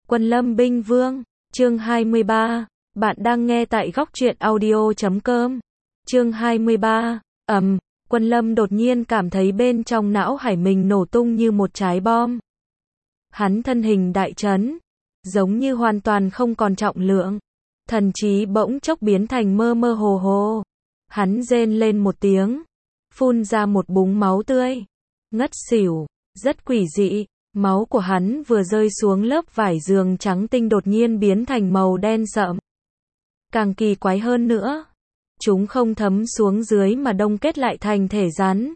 Quân Lâm Binh Vương, chương 23. Bạn đang nghe tại góc truyện audio.com. Chương 23. Quân Lâm đột nhiên cảm thấy bên trong não hải mình nổ tung như một trái bom. Hắn thân hình đại chấn, giống như hoàn toàn không còn trọng lượng. Thần trí bỗng chốc biến thành mơ mơ hồ hồ. Hắn rên lên một tiếng, phun ra một búng máu tươi, ngất xỉu, rất quỷ dị. Máu của hắn vừa rơi xuống lớp vải giường trắng tinh đột nhiên biến thành màu đen sậm. Càng kỳ quái hơn nữa, chúng không thấm xuống dưới mà đông kết lại thành thể rắn.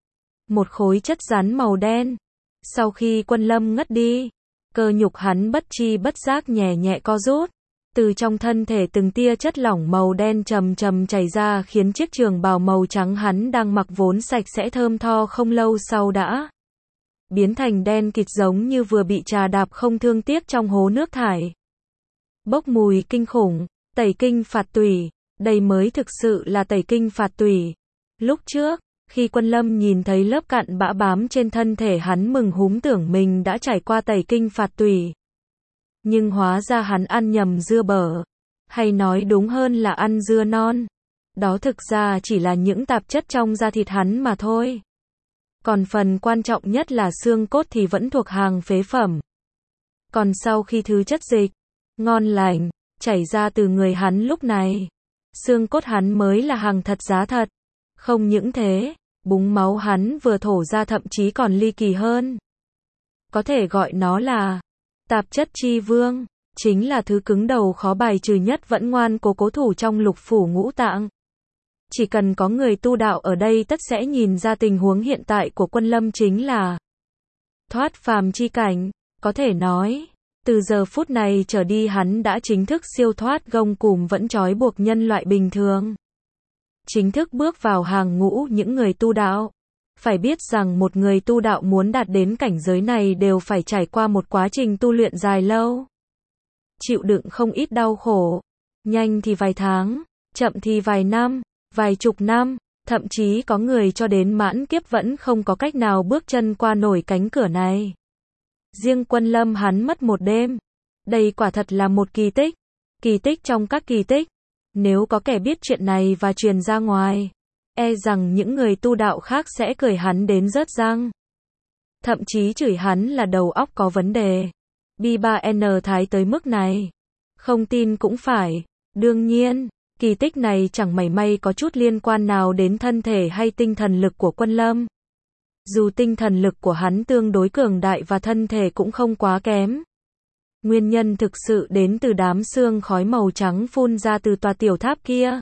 Một khối chất rắn màu đen. Sau khi Quân Lâm ngất đi, cơ nhục hắn bất chi bất giác nhẹ nhẹ co rút. Từ trong thân thể từng tia chất lỏng màu đen chầm chầm chảy ra khiến chiếc trường bào màu trắng hắn đang mặc vốn sạch sẽ thơm tho không lâu sau đã biến thành đen kịt giống như vừa bị trà đạp không thương tiếc trong hố nước thải. Bốc mùi kinh khủng, tẩy kinh phạt tủy, đây mới thực sự là tẩy kinh phạt tủy. Lúc trước, khi Quân Lâm nhìn thấy lớp cặn bã bám trên thân thể hắn mừng húm tưởng mình đã trải qua tẩy kinh phạt tủy. Nhưng hóa ra hắn ăn nhầm dưa bở, hay nói đúng hơn là ăn dưa non. Đó thực ra chỉ là những tạp chất trong da thịt hắn mà thôi. Còn phần quan trọng nhất là xương cốt thì vẫn thuộc hàng phế phẩm. Còn sau khi thứ chất dịch ngon lành chảy ra từ người hắn lúc này, xương cốt hắn mới là hàng thật giá thật. Không những thế, búng máu hắn vừa thổ ra thậm chí còn ly kỳ hơn. Có thể gọi nó là tạp chất chi vương, chính là thứ cứng đầu khó bài trừ nhất vẫn ngoan cố thủ trong lục phủ ngũ tạng. Chỉ cần có người tu đạo ở đây tất sẽ nhìn ra tình huống hiện tại của Quân Lâm chính là thoát phàm chi cảnh. Có thể nói, từ giờ phút này trở đi hắn đã chính thức siêu thoát gông cùm vẫn trói buộc nhân loại bình thường. Chính thức bước vào hàng ngũ những người tu đạo. Phải biết rằng một người tu đạo muốn đạt đến cảnh giới này đều phải trải qua một quá trình tu luyện dài lâu. Chịu đựng không ít đau khổ. Nhanh thì vài tháng, chậm thì vài năm, vài chục năm, thậm chí có người cho đến mãn kiếp vẫn không có cách nào bước chân qua nổi cánh cửa này. Riêng Quân Lâm hắn mất một đêm. Đây quả thật là một kỳ tích. Kỳ tích trong các kỳ tích. Nếu có kẻ biết chuyện này và truyền ra ngoài, e rằng những người tu đạo khác sẽ cười hắn đến rớt răng. Thậm chí chửi hắn là đầu óc có vấn đề. Bi3N thái tới mức này. Không tin cũng phải. Đương nhiên, kỳ tích này chẳng mảy may có chút liên quan nào đến thân thể hay tinh thần lực của Quân Lâm. Dù tinh thần lực của hắn tương đối cường đại và thân thể cũng không quá kém. Nguyên nhân thực sự đến từ đám sương khói màu trắng phun ra từ tòa tiểu tháp kia.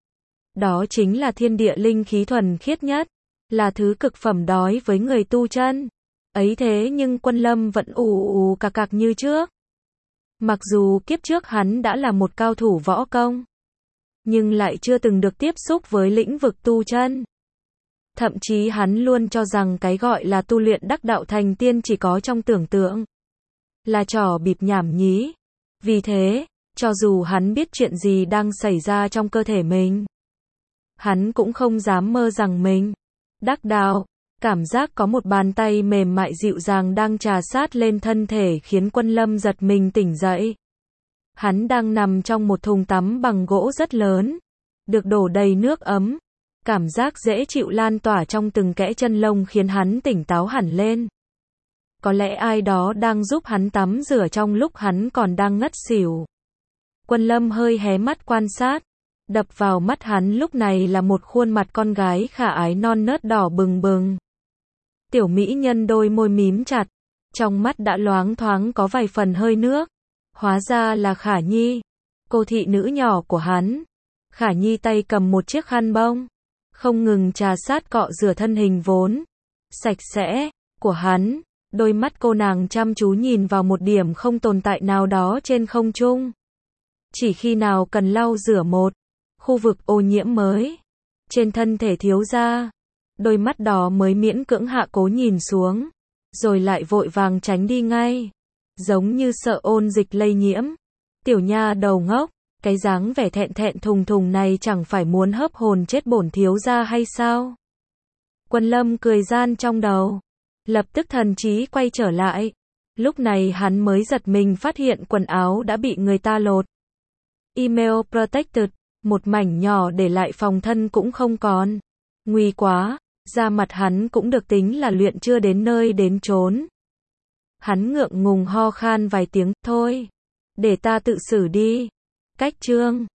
Đó chính là thiên địa linh khí thuần khiết nhất, là thứ cực phẩm đói với người tu chân. Ấy thế nhưng Quân Lâm vẫn ù cạc như trước. Mặc dù kiếp trước hắn đã là một cao thủ võ công, nhưng lại chưa từng được tiếp xúc với lĩnh vực tu chân. Thậm chí hắn luôn cho rằng cái gọi là tu luyện đắc đạo thành tiên chỉ có trong tưởng tượng. Là trò bịp nhảm nhí. Vì thế, cho dù hắn biết chuyện gì đang xảy ra trong cơ thể mình, hắn cũng không dám mơ rằng mình đắc đạo. Cảm giác có một bàn tay mềm mại dịu dàng đang trà sát lên thân thể khiến Quân Lâm giật mình tỉnh dậy. Hắn đang nằm trong một thùng tắm bằng gỗ rất lớn, được đổ đầy nước ấm. Cảm giác dễ chịu lan tỏa trong từng kẽ chân lông khiến hắn tỉnh táo hẳn lên. Có lẽ ai đó đang giúp hắn tắm rửa trong lúc hắn còn đang ngất xỉu. Quân Lâm hơi hé mắt quan sát. Đập vào mắt hắn lúc này là một khuôn mặt con gái khả ái non nớt đỏ bừng bừng. Tiểu mỹ nhân đôi môi mím chặt, trong mắt đã loáng thoáng có vài phần hơi nước. Hóa ra là Khả Nhi, cô thị nữ nhỏ của hắn. Khả Nhi tay cầm một chiếc khăn bông, không ngừng trà sát cọ rửa thân hình vốn sạch sẽ của hắn. Đôi mắt cô nàng chăm chú nhìn vào một điểm không tồn tại nào đó trên không trung. Chỉ khi nào cần lau rửa một khu vực ô nhiễm mới trên thân thể thiếu gia, đôi mắt đó mới miễn cưỡng hạ cố nhìn xuống, rồi lại vội vàng tránh đi ngay, giống như sợ ôn dịch lây nhiễm. Tiểu nha đầu ngốc, cái dáng vẻ thẹn thẹn thùng thùng này chẳng phải muốn hấp hồn chết bổn thiếu gia hay sao? Quân Lâm cười gian trong đầu, lập tức thần trí quay trở lại. Lúc này hắn mới giật mình phát hiện quần áo đã bị người ta lột. Email protected, một mảnh nhỏ để lại phòng thân cũng không còn. Nguy quá, da mặt hắn cũng được tính là luyện chưa đến nơi đến chốn. Hắn ngượng ngùng ho khan vài tiếng, thôi, để ta tự xử đi. Cách chương